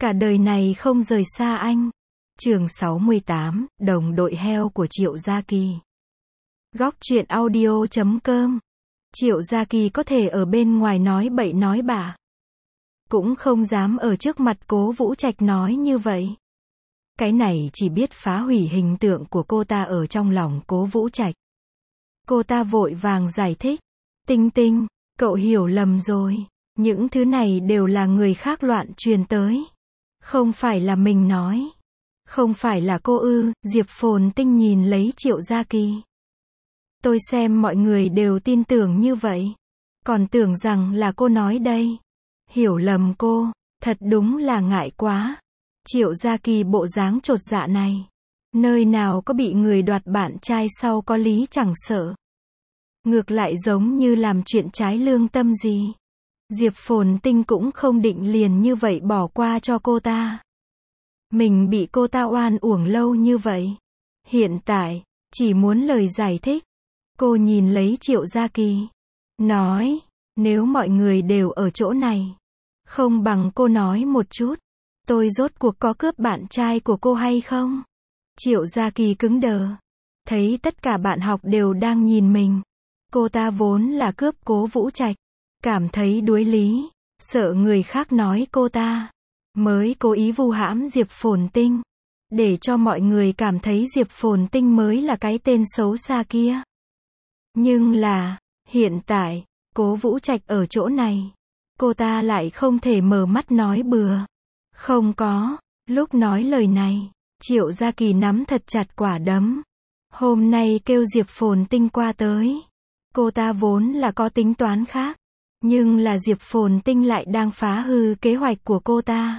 Cả đời này không rời xa anh. Chương 68, đồng đội heo của Triệu Gia Kỳ. Góc truyện audio.com. Triệu Gia Kỳ có thể ở bên ngoài nói bậy nói bạ, cũng không dám ở trước mặt Cố Vũ Trạch nói như vậy. Cái này chỉ biết phá hủy hình tượng của cô ta ở trong lòng Cố Vũ Trạch. Cô ta vội vàng giải thích. Tinh Tinh, cậu hiểu lầm rồi. Những thứ này đều là người khác loạn truyền tới. Không phải là mình nói. Không phải là cô ư? Diệp Phồn Tinh nhìn lấy Triệu Gia Kỳ. Tôi xem mọi người đều tin tưởng như vậy. Còn tưởng rằng là cô nói đây. Hiểu lầm cô, thật đúng là ngại quá. Triệu Gia Kỳ bộ dáng chột dạ này. Nơi nào có bị người đoạt bạn trai sau có lý chẳng sợ. Ngược lại giống như làm chuyện trái lương tâm gì. Diệp Phồn Tinh cũng không định liền như vậy bỏ qua cho cô ta. Mình bị cô ta oan uổng lâu như vậy. Hiện tại, chỉ muốn lời giải thích. Cô nhìn lấy Triệu Gia Kỳ. Nói, nếu mọi người đều ở chỗ này, không bằng cô nói một chút. Tôi rốt cuộc có cướp bạn trai của cô hay không? Triệu Gia Kỳ cứng đờ. Thấy tất cả bạn học đều đang nhìn mình. Cô ta vốn là cướp Cố Vũ Trạch. Cảm thấy đuối lý. Sợ người khác nói cô ta. Mới cố ý vu hãm Diệp Phồn Tinh. Để cho mọi người cảm thấy Diệp Phồn Tinh mới là cái tên xấu xa kia. Nhưng là, hiện tại, Cố Vũ Trạch ở chỗ này. Cô ta lại không thể mở mắt nói bừa. Không có. Lúc nói lời này, Triệu Gia Kỳ nắm thật chặt quả đấm. Hôm nay kêu Diệp Phồn Tinh qua tới. Cô ta vốn là có tính toán khác. Nhưng là Diệp Phồn Tinh lại đang phá hư kế hoạch của cô ta.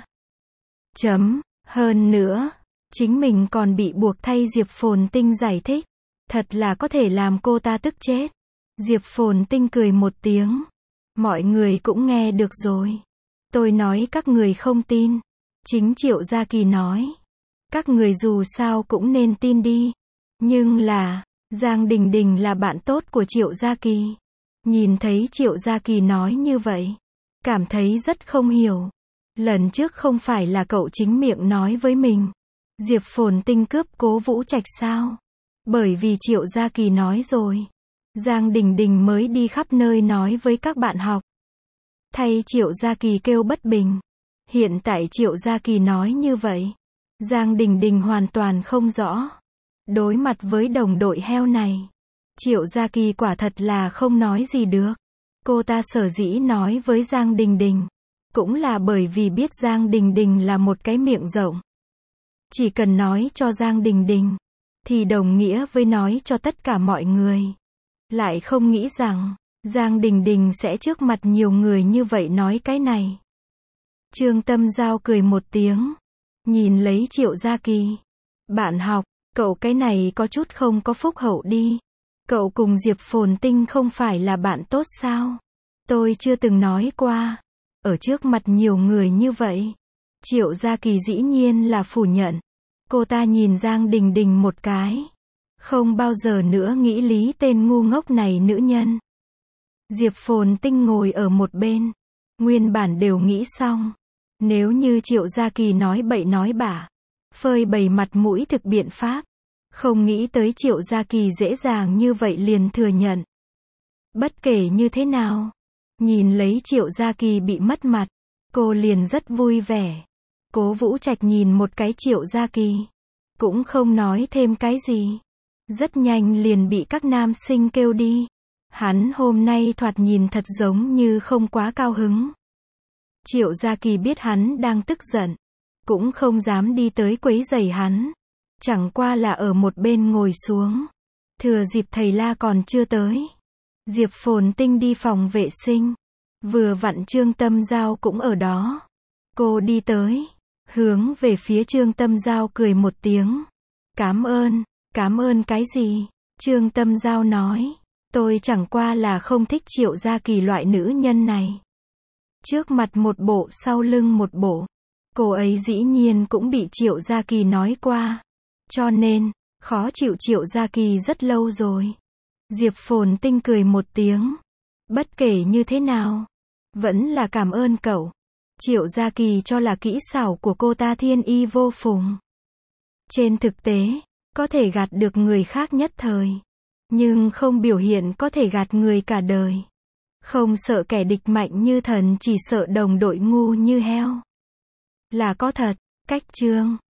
Hơn nữa, chính mình còn bị buộc thay Diệp Phồn Tinh giải thích. Thật là có thể làm cô ta tức chết. Diệp Phồn Tinh cười một tiếng. Mọi người cũng nghe được rồi. Tôi nói các người không tin. Chính Triệu Gia Kỳ nói. Các người dù sao cũng nên tin đi. Nhưng là, Giang Đình Đình là bạn tốt của Triệu Gia Kỳ. Nhìn thấy Triệu Gia Kỳ nói như vậy. Cảm thấy rất không hiểu. Lần trước không phải là cậu chính miệng nói với mình. Diệp Phồn Tinh cướp Cố Vũ Trạch sao? Bởi vì Triệu Gia Kỳ nói rồi. Giang Đình Đình mới đi khắp nơi nói với các bạn học. Thay Triệu Gia Kỳ kêu bất bình. Hiện tại Triệu Gia Kỳ nói như vậy. Giang Đình Đình hoàn toàn không rõ. Đối mặt với đồng đội heo này. Triệu Gia Kỳ quả thật là không nói gì được. Cô ta sở dĩ nói với Giang Đình Đình. Cũng là bởi vì biết Giang Đình Đình là một cái miệng rộng. Chỉ cần nói cho Giang Đình Đình. Thì đồng nghĩa với nói cho tất cả mọi người. Lại không nghĩ rằng, Giang Đình Đình sẽ trước mặt nhiều người như vậy nói cái này. Trương Tâm Giao cười một tiếng. Nhìn lấy Triệu Gia Kỳ. Bạn học, cậu cái này có chút không có phúc hậu đi. Cậu cùng Diệp Phồn Tinh không phải là bạn tốt sao? Tôi chưa từng nói qua. Ở trước mặt nhiều người như vậy. Triệu Gia Kỳ dĩ nhiên là phủ nhận. Cô ta nhìn Giang Đình Đình một cái. Không bao giờ nữa nghĩ lý tên ngu ngốc này nữ nhân. Diệp Phồn Tinh ngồi ở một bên. Nguyên bản đều nghĩ xong. Nếu như Triệu Gia Kỳ nói bậy nói bạ. Phơi bày mặt mũi thực biện pháp. Không nghĩ tới Triệu Gia Kỳ dễ dàng như vậy liền thừa nhận. Bất kể như thế nào. Nhìn lấy Triệu Gia Kỳ bị mất mặt. Cô liền rất vui vẻ. Cố Vũ Trạch nhìn một cái Triệu Gia Kỳ. Cũng không nói thêm cái gì. Rất nhanh liền bị các nam sinh kêu đi. Hắn hôm nay thoạt nhìn thật giống như không quá cao hứng. Triệu Gia Kỳ biết hắn đang tức giận. Cũng không dám đi tới quấy rầy hắn. Chẳng qua là ở một bên ngồi xuống. Thừa dịp thầy La còn chưa tới. Diệp Phồn Tinh đi phòng vệ sinh. Vừa vặn Trương Tâm Giao cũng ở đó. Cô đi tới. Hướng về phía Trương Tâm Giao cười một tiếng. Cảm ơn cái gì? Trương Tâm Giao nói. Tôi chẳng qua là không thích Triệu Gia Kỳ loại nữ nhân này. Trước mặt một bộ sau lưng một bộ. Cô ấy dĩ nhiên cũng bị Triệu Gia Kỳ nói qua. Cho nên, khó chịu Triệu Gia Kỳ rất lâu rồi. Diệp Phồn Tinh cười một tiếng. Bất kể như thế nào. Vẫn là cảm ơn cậu. Triệu Gia Kỳ cho là kỹ xảo của cô ta thiên y vô phùng. Trên thực tế, có thể gạt được người khác nhất thời. Nhưng không biểu hiện có thể gạt người cả đời. Không sợ kẻ địch mạnh như thần, chỉ sợ đồng đội ngu như heo. Là có thật. Cách chương